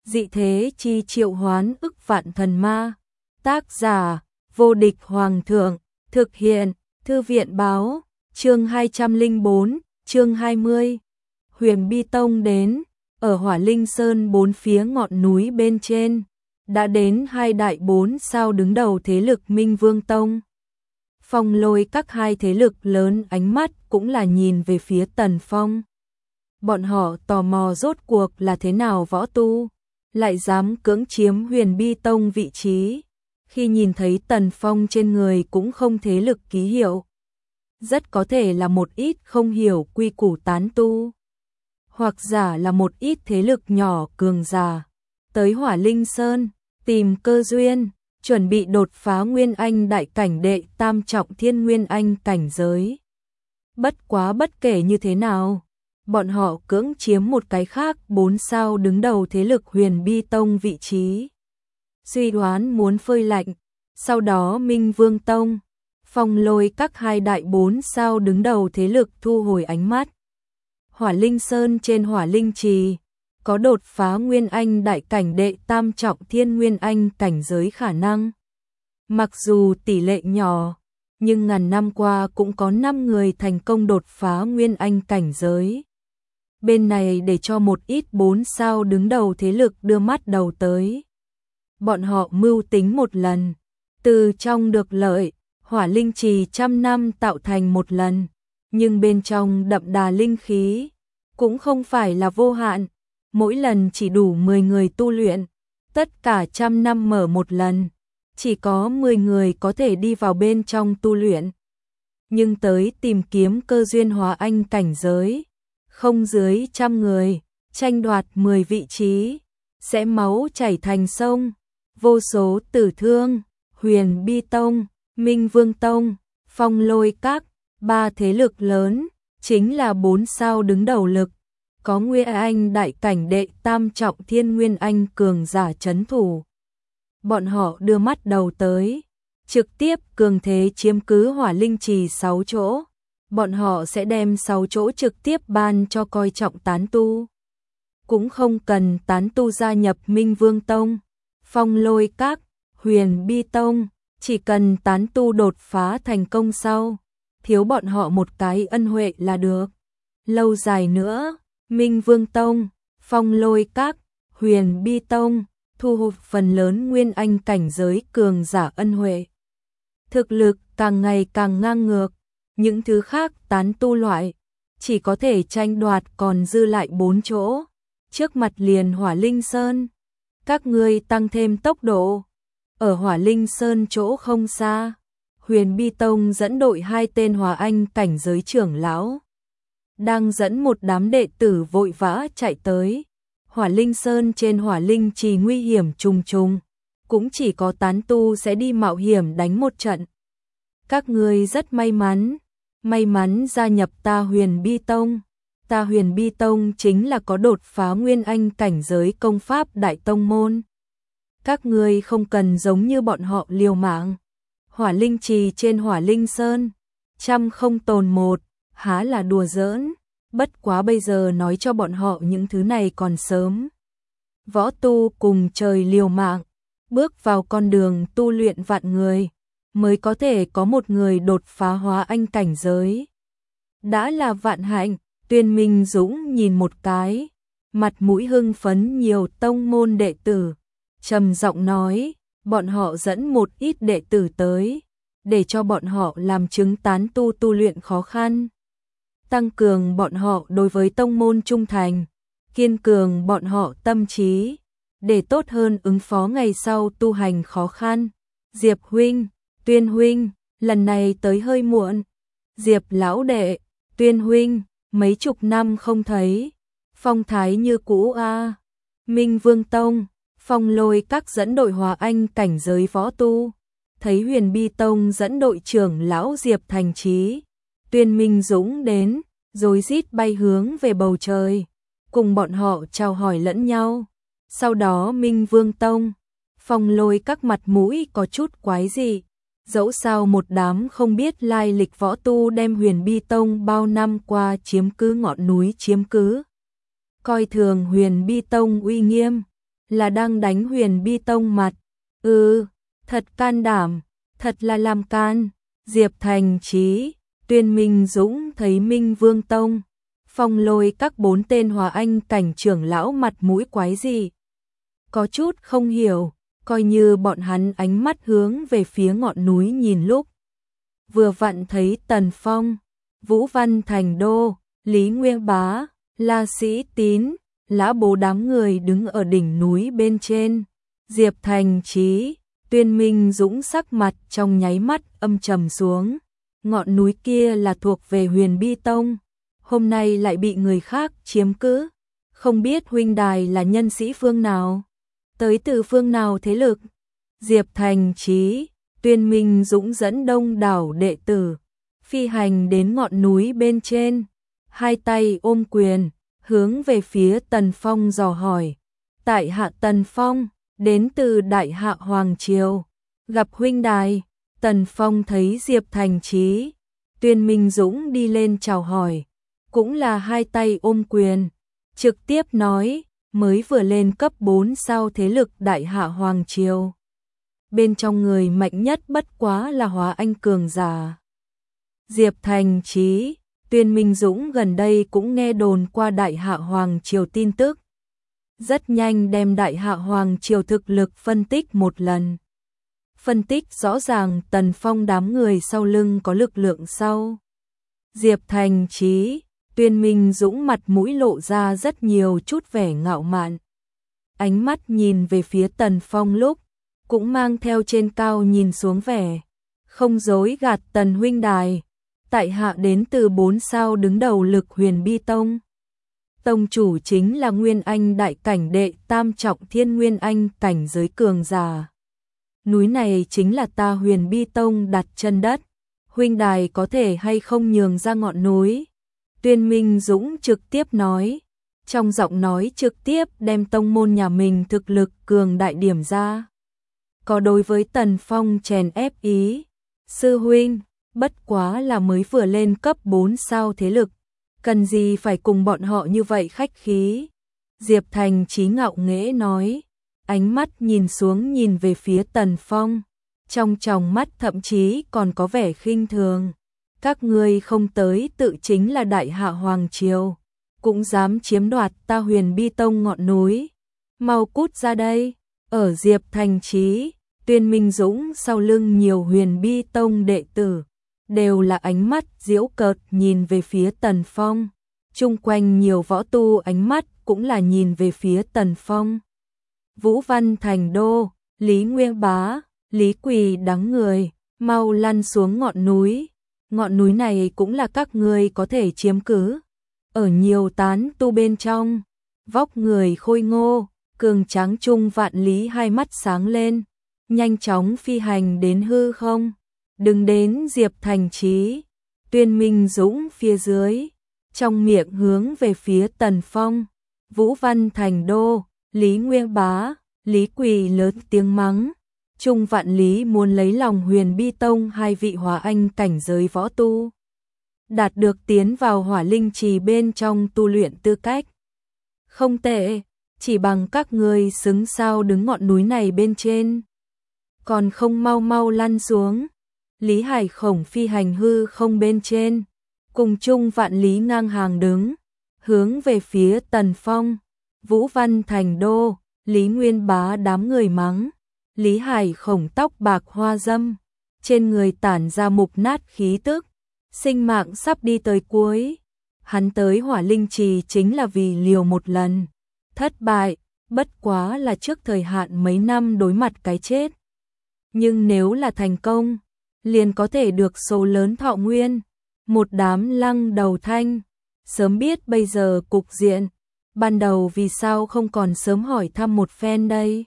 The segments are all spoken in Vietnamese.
Dị thế chi triệu hoán ức vạn thần ma. Tác giả: Vô địch hoàng thượng. Thực hiện: Thư viện báo. Chương 204, chương 20. Huyền Bi Tông đến. Ở Hỏa Linh Sơn bốn phía ngọn núi bên trên, đã đến hai đại 4 sao đứng đầu thế lực Minh Vương Tông. Phong Lôi các hai thế lực lớn ánh mắt cũng là nhìn về phía Tần Phong. Bọn họ tò mò rốt cuộc là thế nào võ tu lại dám cưỡng chiếm Huyền Bi Tông vị trí. Khi nhìn thấy Tần Phong trên người cũng không thế lực ký hiệu, rất có thể là một ít không hiểu quy củ tán tu, hoặc giả là một ít thế lực nhỏ cường giả tới Hỏa Linh Sơn tìm cơ duyên, chuẩn bị đột phá Nguyên Anh đại cảnh đệ tam trọng thiên Nguyên Anh cảnh giới. Bất quá bất kể như thế nào, bọn họ cưỡng chiếm một cái khác 4 sao đứng đầu thế lực Huyền Bi Tông vị trí. Suy đoán muốn phơi lạnh, sau đó Minh Vương Tông, Phong Lôi các hai đại 4 sao đứng đầu thế lực thu hồi ánh mắt. Hỏa Linh Sơn trên Hỏa Linh Trì có đột phá Nguyên Anh đại cảnh đệ tam trọng thiên Nguyên Anh cảnh giới khả năng. Mặc dù tỷ lệ nhỏ, nhưng ngàn năm qua cũng có 5 người thành công đột phá Nguyên Anh cảnh giới. Bên này để cho một ít 4 sao đứng đầu thế lực đưa mắt đầu tới. Bọn họ mưu tính một lần, từ trong được lợi, Hỏa Linh Trì trăm năm tạo thành một lần, nhưng bên trong đậm đà linh khí, cũng không phải là vô hạn, mỗi lần chỉ đủ 10 người tu luyện, tất cả trăm năm mở một lần, chỉ có 10 người có thể đi vào bên trong tu luyện. Nhưng tới tìm kiếm cơ duyên hóa anh cảnh giới, không dưới 100 người, tranh đoạt 10 vị trí, sẽ máu chảy thành sông, vô số tử thương. Huyền Bi Tông, Minh Vương Tông, Phong Lôi các, ba thế lực lớn, chính là 4 sao đứng đầu lực, có Nguyên Anh đại cảnh đệ tam trọng thiên Nguyên Anh cường giả trấn thủ. Bọn họ đưa mắt đầu tới, trực tiếp cường thế chiếm cứ Hỏa Linh Trì 6 chỗ. Bọn họ sẽ đem 6 chỗ trực tiếp ban cho coi trọng tán tu. Cũng không cần tán tu gia nhập Minh Vương Tông, Phong Lôi các, Huyền Bi Tông, chỉ cần tán tu đột phá thành công sau, thiếu bọn họ một cái ân huệ là được. Lâu dài nữa, Minh Vương Tông, Phong Lôi các, Huyền Bi Tông thu hút phần lớn Nguyên Anh cảnh giới cường giả ân huệ. Thực lực càng ngày càng ngang ngược, những thứ khác tán tu loại chỉ có thể tranh đoạt còn dư lại 4 chỗ. Trước mặt liền Hỏa Linh Sơn, các ngươi tăng thêm tốc độ. Ở Hỏa Linh Sơn chỗ không xa, Huyền Bi Tông dẫn đội 2 tên Hóa Anh cảnh giới trưởng lão, đang dẫn một đám đệ tử vội vã chạy tới. Hỏa Linh Sơn trên Hỏa Linh Trì nguy hiểm trùng trùng, cũng chỉ có tán tu sẽ đi mạo hiểm đánh một trận. Các ngươi rất may mắn gia nhập ta Huyền Bi Tông. Ta Huyền Bi Tông chính là có đột phá Nguyên Anh cảnh giới công pháp đại tông môn. Các ngươi không cần giống như bọn họ liều mạng. Hỏa Linh Trì trên Hỏa Linh Sơn, trăm không tồn một, há là đùa giỡn. Bất quá bây giờ nói cho bọn họ những thứ này còn sớm. Võ tu cùng trời liều mạng, bước vào con đường tu luyện vạn người, mới có thể có một người đột phá Hóa Anh cảnh giới. Đã là vạn hạnh. Tuyên Minh Dũng nhìn một cái, mặt mũi hưng phấn nhiều tông môn đệ tử, trầm giọng nói, bọn họ dẫn một ít đệ tử tới, để cho bọn họ làm chứng tán tu tu luyện khó khăn, tăng cường bọn họ đối với tông môn trung thành, kiên cường bọn họ tâm trí, để tốt hơn ứng phó ngày sau tu hành khó khăn. Diệp huynh, Tuyên huynh, lần này tới hơi muộn. Diệp lão đệ, Tuyên huynh, mấy chục năm không thấy, phong thái như cũ a. Minh Vương Tông, Phong Lôi các dẫn đội Hóa Anh cảnh giới võ tu, thấy Huyền Bi Tông dẫn đội trưởng lão Diệp Thành Chí, Tuyên Minh Dũng đến, rối rít bay hướng về bầu trời, cùng bọn họ chào hỏi lẫn nhau. Sau đó Minh Vương Tông, Phong Lôi các mặt mũi có chút quái dị. Dẫu sao một đám không biết lai lịch võ tu đem Huyền Bi Tông bao năm qua chiếm cứ ngọn núi chiếm cứ, coi thường Huyền Bi Tông uy nghiêm, là đang đánh Huyền Bi Tông mặt. Thật can đảm, thật là làm can. Diệp Thành Chí, Tuyên Minh Dũng thấy Minh Vương Tông, Phong Lôi các 4 tên Hóa Anh cảnh trưởng lão mặt mũi quái gì. Có chút không hiểu, coi như bọn hắn ánh mắt hướng về phía ngọn núi nhìn lúc. Vừa vặn thấy Tần Phong, Vũ Văn Thành Đô, Lý Nguyên Bá, La Sĩ Tín, Lã Bố đám người đứng ở đỉnh núi bên trên. Diệp Thành Chí, Tuyên Minh Dũng sắc mặt trong nháy mắt âm trầm xuống. Ngọn núi kia là thuộc về Huyền Bi Tông, hôm nay lại bị người khác chiếm cứ. Không biết huynh đài là nhân sĩ phương nào, tới từ phương nào thế lực. Diệp Thành Chí, Tuyên Minh Dũng dẫn đông đảo đệ tử, phi hành đến ngọn núi bên trên, hai tay ôm quyền, hướng về phía Tần Phong dò hỏi. Tại hạ Tần Phong, đến từ Đại Hạ Hoàng Triều, gặp huynh đài. Tần Phong thấy Diệp Thành Chí, Tuyên Minh Dũng đi lên chào hỏi, cũng là hai tay ôm quyền, trực tiếp nói, mới vừa lên cấp 4 sao thế lực Đại Hạ Hoàng Triều. Bên trong người mạnh nhất bất quá là Hóa Anh cường giả. Diệp Thành Chí, Tuyên Minh Dũng gần đây cũng nghe đồn qua Đại Hạ Hoàng Triều tin tức. Rất nhanh đem Đại Hạ Hoàng Triều thực lực phân tích một lần. Phân tích rõ ràng Tần Phong đám người sau lưng có lực lượng sau. Diệp Thành Chí, Tuyên Minh Dũng mặt mũi lộ ra rất nhiều chút vẻ ngạo mạn. Ánh mắt nhìn về phía Tần Phong lúc, cũng mang theo trên cao nhìn xuống vẻ. Không dối gạt Tần huynh đài, tại hạ đến từ 4 sao đứng đầu lực Huyền Bi Tông. Tông chủ chính là Nguyên Anh đại cảnh đệ tam trọng thiên Nguyên Anh cảnh giới cường giả. Núi này chính là ta Huyền Bi Tông đặt chân đất, huynh đài có thể hay không nhường ra ngọn núi. Tuyên Minh Dũng trực tiếp nói, trong giọng nói trực tiếp đem tông môn nhà mình thực lực cường đại điểm ra. Có đối với Tần Phong chèn ép ý, sư huynh, bất quá là mới vừa lên cấp 4 sao thế lực, cần gì phải cùng bọn họ như vậy khách khí. Diệp Thành Chí ngạo nghễ nói, ánh mắt nhìn xuống nhìn về phía Tần Phong, trong tròng mắt thậm chí còn có vẻ khinh thường. Các ngươi không tới tự chính là Đại Hạ Hoàng Triều, cũng dám chiếm đoạt ta Huyền Bi Tông ngọn núi. Mau cút ra đây. Ở Diệp Thành Chí, Tuyên Minh Dũng sau lưng nhiều Huyền Bi Tông đệ tử, đều là ánh mắt giễu cợt nhìn về phía Tần Phong. Chung quanh nhiều võ tu ánh mắt cũng là nhìn về phía Tần Phong. Vũ Văn Thành Đô, Lý Nguyên Bá, Lý Quỳ đắng người, mau lăn xuống ngọn núi. Ngọn núi này cũng là các ngươi có thể chiếm cứ. Ở nhiều tán tu bên trong, vóc người khôi ngô, cường tráng Trung Vạn Lý hai mắt sáng lên, nhanh chóng phi hành đến hư không. Đừng đến Diệp Thành Chí, Tuyên Minh Dũng phía dưới, trong miệng hướng về phía Tần Phong. Vũ Văn Thành Đô, Lý Nguyên Bá, Lý Quỳ lớn tiếng mắng. Trung Vạn Lý muốn lấy lòng Huyền Bi Tông hai vị Hóa Anh cảnh giới võ tu, đạt được tiến vào Hỏa Linh Trì bên trong tu luyện tư cách. Không tệ, chỉ bằng các ngươi xứng sao đứng ngọn núi này bên trên, còn không mau mau lăn xuống. Lý Hải Khổng phi hành hư không bên trên, cùng Trung Vạn Lý ngang hàng đứng, hướng về phía Tần Phong. Vũ Văn Thành Đô, Lý Nguyên Bá đám người mắng. Lý Hải Khổng tóc bạc hoa dâm, trên người tản ra mục nát khí tức, sinh mạng sắp đi tới cuối. Hắn tới Hỏa Linh Trì chính là vì liều một lần, thất bại, bất quá là trước thời hạn mấy năm đối mặt cái chết. Nhưng nếu là thành công, liền có thể được số lớn thọ nguyên. Một đám lăng đầu thanh, sớm biết bây giờ cục diện, ban đầu vì sao không còn sớm hỏi thăm một phen đây.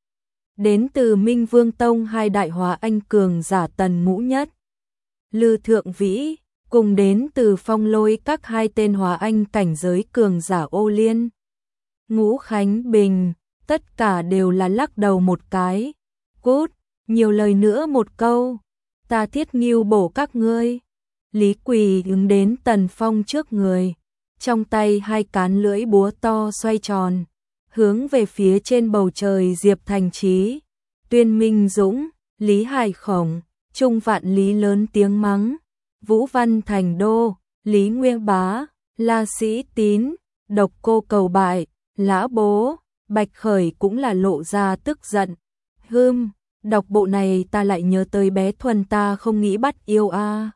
Đến từ Minh Vương Tông hai đại Hóa Anh cường giả Tần Ngũ Nhất, Lư Thượng Vĩ, cùng đến từ Phong Lôi các hai tên Hóa Anh cảnh giới cường giả Ô Liên, Ngũ Khánh Bình, tất cả đều là lắc đầu một cái. Cút, nhiều lời nữa một câu, ta thiết nghiêu bổ các ngươi. Lý Quỳ ứng đến Tần Phong trước người, trong tay hai cán lưỡi búa to xoay tròn, hướng về phía trên bầu trời Diệp Thành Chí, Tuyên Minh Dũng, Lý Hải Khổng, Trung Vạn Lý lớn tiếng mắng, Vũ Văn Thành Đô, Lý Nguyên Bá, La Sĩ Tín, Độc Cô Cầu Bại, Lã Bố, Bạch Khởi cũng là lộ ra tức giận. Đọc bộ này ta lại nhớ tới bé Thuần ta không nghĩ bắt yêu a.